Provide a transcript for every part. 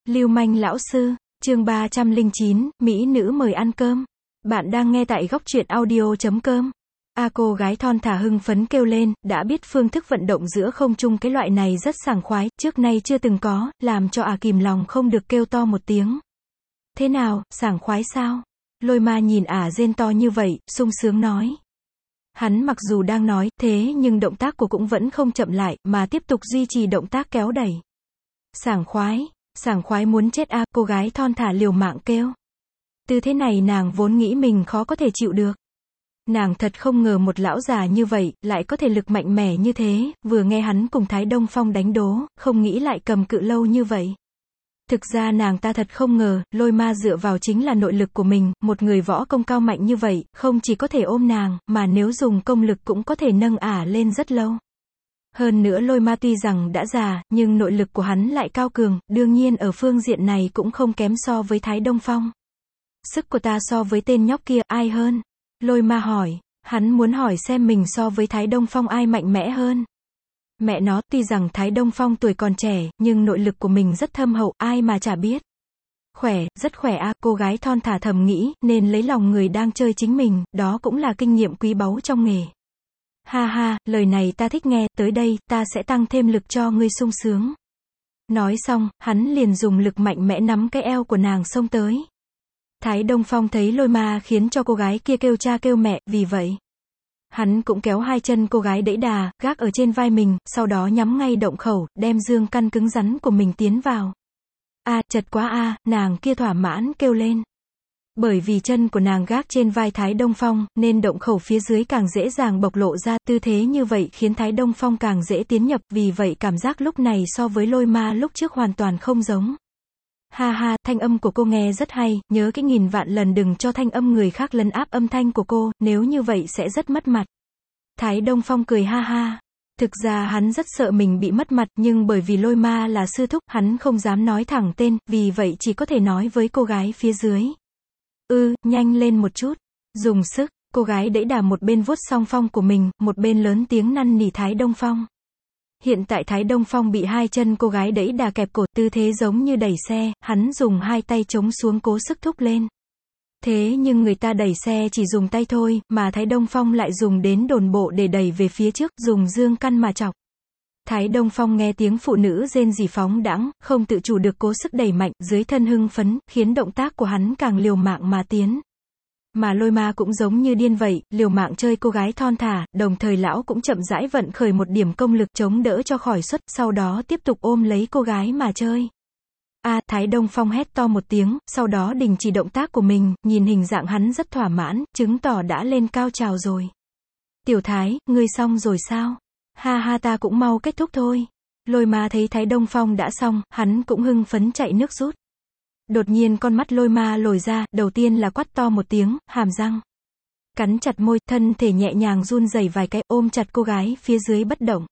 Lưu manh lão sư, chương 309, Mỹ nữ mời ăn cơm. Bạn đang nghe tại góc truyện audio.com. Cô gái thon thả hưng phấn kêu lên, đã biết phương thức vận động giữa không trung cái loại này rất sảng khoái, trước nay chưa từng có, làm cho kìm lòng không được kêu to một tiếng. Thế nào, sảng khoái sao? Lôi ma nhìn rên to như vậy, sung sướng nói. Hắn mặc dù đang nói, thế nhưng động tác của cũng vẫn không chậm lại, mà tiếp tục duy trì động tác kéo đẩy. Sảng khoái muốn chết cô gái thon thả liều mạng kêu. Tư thế này nàng vốn nghĩ mình khó có thể chịu được. Nàng thật không ngờ một lão già như vậy, lại có thể lực mạnh mẽ như thế, vừa nghe hắn cùng Thái Đông Phong đánh đố, không nghĩ lại cầm cự lâu như vậy. Thực ra nàng ta thật không ngờ, lôi ma dựa vào chính là nội lực của mình, một người võ công cao mạnh như vậy, không chỉ có thể ôm nàng, mà nếu dùng công lực cũng có thể nâng lên rất lâu. Hơn nữa lôi ma tuy rằng đã già, nhưng nội lực của hắn lại cao cường, đương nhiên ở phương diện này cũng không kém so với Thái Đông Phong. Sức của ta so với tên nhóc kia, ai hơn? Lôi ma hỏi, hắn muốn hỏi xem mình so với Thái Đông Phong ai mạnh mẽ hơn. Mẹ nó, tuy rằng Thái Đông Phong tuổi còn trẻ, nhưng nội lực của mình rất thâm hậu, ai mà chả biết. Rất khỏe cô gái thon thả thầm nghĩ, nên lấy lòng người đang chơi chính mình, đó cũng là kinh nghiệm quý báu trong nghề. Ha ha, lời này ta thích nghe, tới đây, ta sẽ tăng thêm lực cho ngươi sung sướng. Nói xong, hắn liền dùng lực mạnh mẽ nắm cái eo của nàng xông tới. Thái Đông Phong thấy lôi ma khiến cho cô gái kia kêu cha kêu mẹ, vì vậy hắn cũng kéo hai chân cô gái đẫy đà, gác ở trên vai mình, sau đó nhắm ngay động khẩu, đem dương căn cứng rắn của mình tiến vào. Chật quá nàng kia thỏa mãn kêu lên. Bởi vì chân của nàng gác trên vai Thái Đông Phong, nên động khẩu phía dưới càng dễ dàng bộc lộ ra, tư thế như vậy khiến Thái Đông Phong càng dễ tiến nhập, vì vậy cảm giác lúc này so với lôi ma lúc trước hoàn toàn không giống. Ha ha, thanh âm của cô nghe rất hay, nhớ cái 1000 vạn lần đừng cho thanh âm người khác lấn áp âm thanh của cô, nếu như vậy sẽ rất mất mặt. Thái Đông Phong cười ha ha. Thực ra hắn rất sợ mình bị mất mặt, nhưng bởi vì lôi ma là sư thúc, hắn không dám nói thẳng tên, vì vậy chỉ có thể nói với cô gái phía dưới. Nhanh lên một chút. Dùng sức, cô gái đẫy đà một bên vuốt song phong của mình, một bên lớn tiếng năn nỉ Thái Đông Phong. Hiện tại Thái Đông Phong bị hai chân cô gái đẫy đà kẹp cổ, tư thế giống như đẩy xe, hắn dùng hai tay chống xuống cố sức thúc lên. Thế nhưng người ta đẩy xe chỉ dùng tay thôi, mà Thái Đông Phong lại dùng đến đồn bộ để đẩy về phía trước, dùng dương căn mà chọc. Thái Đông Phong nghe tiếng phụ nữ rên rỉ phóng đãng, không tự chủ được cố sức đẩy mạnh, dưới thân hưng phấn, khiến động tác của hắn càng liều mạng mà tiến. Mà lôi ma cũng giống như điên vậy, liều mạng chơi cô gái thon thả, đồng thời lão cũng chậm rãi vận khởi một điểm công lực chống đỡ cho khỏi suất, sau đó tiếp tục ôm lấy cô gái mà chơi. Thái Đông Phong hét to một tiếng, sau đó đình chỉ động tác của mình, nhìn hình dạng hắn rất thỏa mãn, chứng tỏ đã lên cao trào rồi. Tiểu Thái, ngươi xong rồi sao? Ha ha, ta cũng mau kết thúc thôi. Lôi ma thấy Thái Đông Phong đã xong, hắn cũng hưng phấn chạy nước rút. Đột nhiên con mắt lôi ma lồi ra, đầu tiên là quát to một tiếng, hàm răng cắn chặt môi, thân thể nhẹ nhàng run rẩy vài cái, ôm chặt cô gái phía dưới bất động.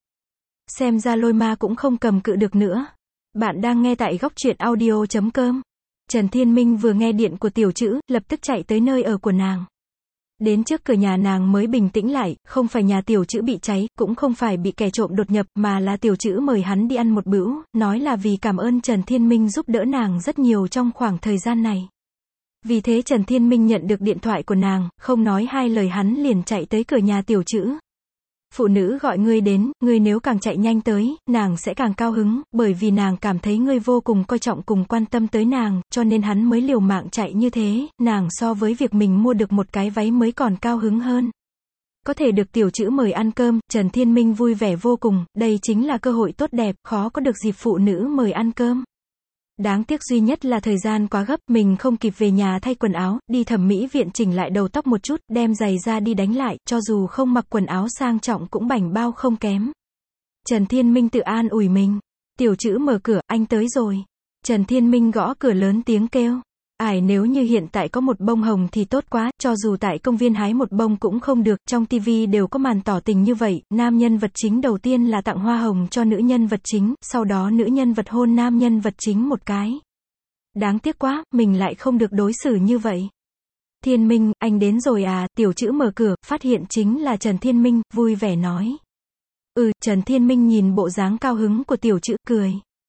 Xem ra lôi ma cũng không cầm cự được nữa. Bạn đang nghe tại góc truyện audio.com. Trần Thiên Minh vừa nghe điện của tiểu trữ, lập tức chạy tới nơi ở của nàng. Đến trước cửa nhà nàng mới bình tĩnh lại, không phải nhà tiểu trữ bị cháy, cũng không phải bị kẻ trộm đột nhập, mà là tiểu trữ mời hắn đi ăn một bữa, nói là vì cảm ơn Trần Thiên Minh giúp đỡ nàng rất nhiều trong khoảng thời gian này. Vì thế Trần Thiên Minh nhận được điện thoại của nàng, không nói hai lời hắn liền chạy tới cửa nhà tiểu trữ. Phụ nữ gọi ngươi đến, ngươi nếu càng chạy nhanh tới, nàng sẽ càng cao hứng, bởi vì nàng cảm thấy ngươi vô cùng coi trọng cùng quan tâm tới nàng, cho nên hắn mới liều mạng chạy như thế, nàng so với việc mình mua được một cái váy mới còn cao hứng hơn. Có thể được tiểu trữ mời ăn cơm, Trần Thiên Minh vui vẻ vô cùng, đây chính là cơ hội tốt đẹp, khó có được dịp phụ nữ mời ăn cơm. Đáng tiếc duy nhất là thời gian quá gấp, mình không kịp về nhà thay quần áo, đi thẩm mỹ viện chỉnh lại đầu tóc một chút, đem giày ra đi đánh lại, cho dù không mặc quần áo sang trọng cũng bảnh bao không kém. Trần Thiên Minh tự an ủi mình. Tiểu trữ mở cửa, anh tới rồi. Trần Thiên Minh gõ cửa lớn tiếng kêu. Nếu như hiện tại có một bông hồng thì tốt quá, cho dù tại công viên hái một bông cũng không được, trong tivi đều có màn tỏ tình như vậy, nam nhân vật chính đầu tiên là tặng hoa hồng cho nữ nhân vật chính, sau đó nữ nhân vật hôn nam nhân vật chính một cái. Đáng tiếc quá, mình lại không được đối xử như vậy. Thiên Minh, anh đến rồi tiểu trữ mở cửa, phát hiện chính là Trần Thiên Minh, vui vẻ nói. Trần Thiên Minh nhìn bộ dáng cao hứng của tiểu trữ, cười.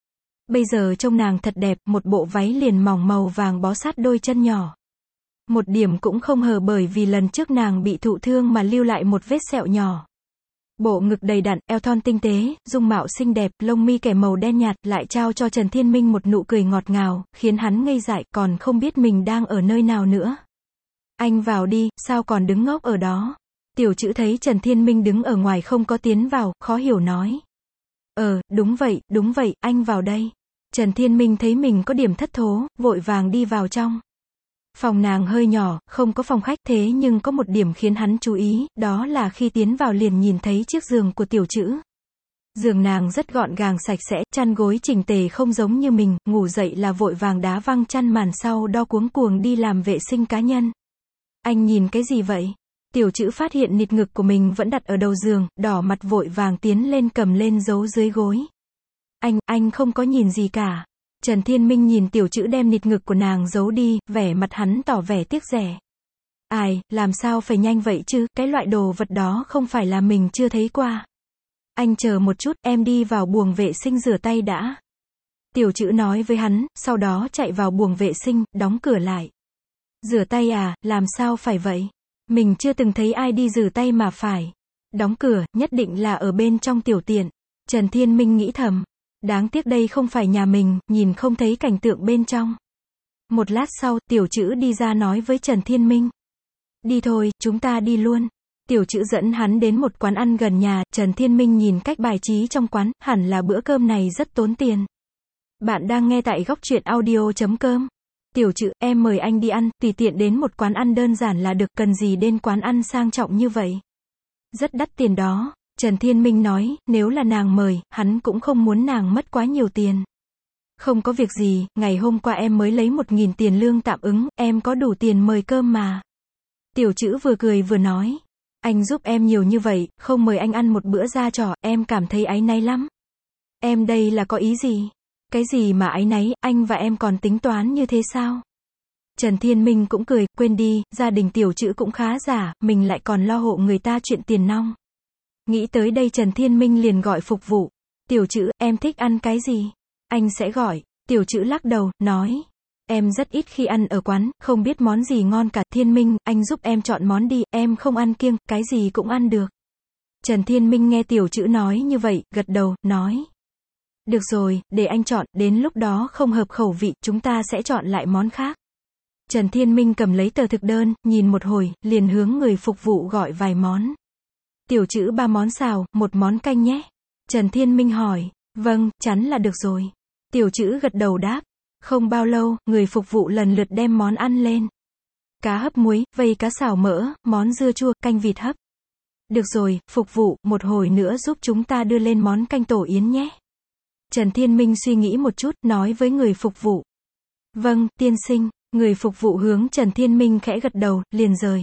Bây giờ trông nàng thật đẹp, một bộ váy liền mỏng màu vàng bó sát đôi chân nhỏ. Một điểm cũng không hờ bởi vì lần trước nàng bị thụ thương mà lưu lại một vết sẹo nhỏ. Bộ ngực đầy đặn, eo thon tinh tế, dung mạo xinh đẹp, lông mi kẻ màu đen nhạt, lại trao cho Trần Thiên Minh một nụ cười ngọt ngào, khiến hắn ngây dại, còn không biết mình đang ở nơi nào nữa. Anh vào đi, sao còn đứng ngốc ở đó? Tiểu Trữ thấy Trần Thiên Minh đứng ở ngoài không có tiến vào, khó hiểu nói. Đúng vậy, anh vào đây. Trần Thiên Minh thấy mình có điểm thất thố, vội vàng đi vào trong. Phòng nàng hơi nhỏ, không có phòng khách, thế nhưng có một điểm khiến hắn chú ý, đó là khi tiến vào liền nhìn thấy chiếc giường của Tiểu Trữ. Giường nàng rất gọn gàng sạch sẽ, chăn gối chỉnh tề không giống như mình, ngủ dậy là vội vàng đá văng chăn màn sau đo cuống cuồng đi làm vệ sinh cá nhân. Anh nhìn cái gì vậy? Tiểu Trữ phát hiện nịt ngực của mình vẫn đặt ở đầu giường, đỏ mặt vội vàng tiến lên cầm lên giấu dưới gối. Anh không có nhìn gì cả. Trần Thiên Minh nhìn Tiểu Trữ đem nịt ngực của nàng giấu đi, vẻ mặt hắn tỏ vẻ tiếc rẻ. Ai, làm sao phải nhanh vậy chứ, cái loại đồ vật đó không phải là mình chưa thấy qua. Anh chờ một chút, em đi vào buồng vệ sinh rửa tay đã. Tiểu Trữ nói với hắn, sau đó chạy vào buồng vệ sinh, đóng cửa lại. Rửa tay à, làm sao phải vậy? Mình chưa từng thấy ai đi rửa tay mà phải. Đóng cửa, nhất định là ở bên trong tiểu tiện. Trần Thiên Minh nghĩ thầm. Đáng tiếc đây không phải nhà mình, nhìn không thấy cảnh tượng bên trong. Một lát sau, Tiểu Trữ đi ra nói với Trần Thiên Minh. Đi thôi, chúng ta đi luôn. Tiểu Trữ dẫn hắn đến một quán ăn gần nhà, Trần Thiên Minh nhìn cách bài trí trong quán, hẳn là bữa cơm này rất tốn tiền. Bạn đang nghe tại Góc Truyện Audio.com. Tiểu Trữ, em mời anh đi ăn, tùy tiện đến một quán ăn đơn giản là được, cần gì đến quán ăn sang trọng như vậy. Rất đắt tiền đó. Trần Thiên Minh nói, nếu là nàng mời, hắn cũng không muốn nàng mất quá nhiều tiền. Không có việc gì, ngày hôm qua em mới lấy 1.000 tiền lương tạm ứng, em có đủ tiền mời cơm mà. Tiểu Trữ vừa cười vừa nói, anh giúp em nhiều như vậy, không mời anh ăn một bữa ra trò, em cảm thấy áy náy lắm. Em đây là có ý gì? Cái gì mà áy náy, anh và em còn tính toán như thế sao? Trần Thiên Minh cũng cười, quên đi, gia đình Tiểu Trữ cũng khá giả, mình lại còn lo hộ người ta chuyện tiền nong. Nghĩ tới đây Trần Thiên Minh liền gọi phục vụ. Tiểu Trữ, em thích ăn cái gì? Anh sẽ gọi. Tiểu Trữ lắc đầu, nói. Em rất ít khi ăn ở quán, không biết món gì ngon cả. Thiên Minh, anh giúp em chọn món đi, em không ăn kiêng, cái gì cũng ăn được. Trần Thiên Minh nghe Tiểu Trữ nói như vậy, gật đầu, nói. Được rồi, để anh chọn, đến lúc đó không hợp khẩu vị, chúng ta sẽ chọn lại món khác. Trần Thiên Minh cầm lấy tờ thực đơn, nhìn một hồi, liền hướng người phục vụ gọi vài món. Tiểu Trữ 3 món xào, 1 món canh nhé. Trần Thiên Minh hỏi. Vâng, chắn là được rồi. Tiểu Trữ gật đầu đáp. Không bao lâu, người phục vụ lần lượt đem món ăn lên. Cá hấp muối, vây cá xào mỡ, món dưa chua, canh vịt hấp. Được rồi, phục vụ, một hồi nữa giúp chúng ta đưa lên món canh tổ yến nhé. Trần Thiên Minh suy nghĩ một chút, nói với người phục vụ. Vâng, tiên sinh. Người phục vụ hướng Trần Thiên Minh khẽ gật đầu, liền rời.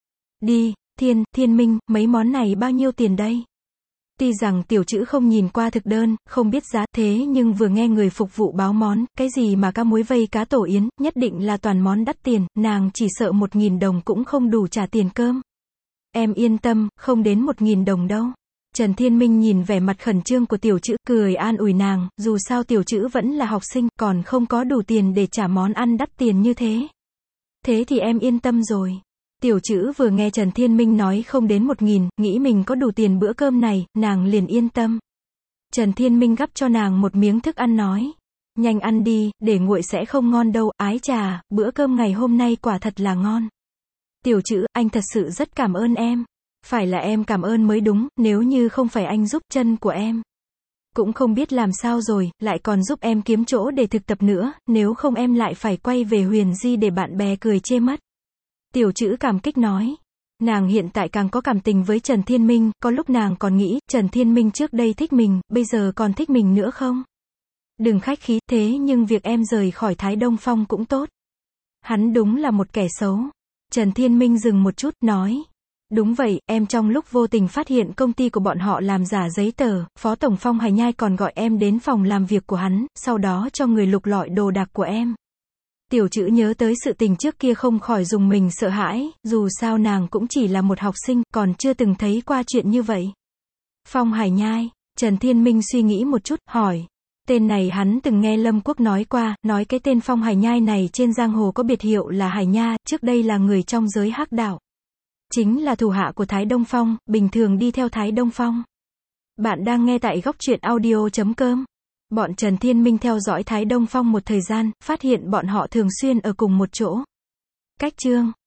Đi. Thiên Minh, mấy món này bao nhiêu tiền đây? Tuy rằng Tiểu Trữ không nhìn qua thực đơn, không biết giá, thế nhưng vừa nghe người phục vụ báo món, cái gì mà cá muối vây cá tổ yến, nhất định là toàn món đắt tiền, nàng chỉ sợ 1.000 đồng cũng không đủ trả tiền cơm. Em yên tâm, không đến 1.000 đồng đâu. Trần Thiên Minh nhìn vẻ mặt khẩn trương của Tiểu Trữ, cười an ủi nàng, dù sao Tiểu Trữ vẫn là học sinh, còn không có đủ tiền để trả món ăn đắt tiền như thế. Thế thì em yên tâm rồi. Tiểu Trữ vừa nghe Trần Thiên Minh nói không đến 1.000, nghĩ mình có đủ tiền bữa cơm này, nàng liền yên tâm. Trần Thiên Minh gắp cho nàng một miếng thức ăn nói. Nhanh ăn đi, để nguội sẽ không ngon đâu, ái chà, bữa cơm ngày hôm nay quả thật là ngon. Tiểu Trữ, anh thật sự rất cảm ơn em. Phải là em cảm ơn mới đúng, nếu như không phải anh giúp, chân của em cũng không biết làm sao rồi, lại còn giúp em kiếm chỗ để thực tập nữa, nếu không em lại phải quay về Huyền Di để bạn bè cười chê mất. Tiểu Trữ cảm kích nói. Nàng hiện tại càng có cảm tình với Trần Thiên Minh, có lúc nàng còn nghĩ, Trần Thiên Minh trước đây thích mình, bây giờ còn thích mình nữa không? Đừng khách khí, thế nhưng việc em rời khỏi Thái Đông Phong cũng tốt. Hắn đúng là một kẻ xấu. Trần Thiên Minh dừng một chút, nói. Đúng vậy, em trong lúc vô tình phát hiện công ty của bọn họ làm giả giấy tờ, Phó Tổng Phong Hải Nhai còn gọi em đến phòng làm việc của hắn, sau đó cho người lục lọi đồ đạc của em. Tiểu Trữ nhớ tới sự tình trước kia không khỏi dùng mình sợ hãi, dù sao nàng cũng chỉ là một học sinh, còn chưa từng thấy qua chuyện như vậy. Phong Hải Nhai, Trần Thiên Minh suy nghĩ một chút, hỏi. Tên này hắn từng nghe Lâm Quốc nói qua, nói cái tên Phong Hải Nhai này trên giang hồ có biệt hiệu là Hải Nha, trước đây là người trong giới hắc đạo. Chính là thủ hạ của Thái Đông Phong, bình thường đi theo Thái Đông Phong. Bạn đang nghe tại góc truyện audio.com. Bọn Trần Thiên Minh theo dõi Thái Đông Phong một thời gian, phát hiện bọn họ thường xuyên ở cùng một chỗ. Cách chương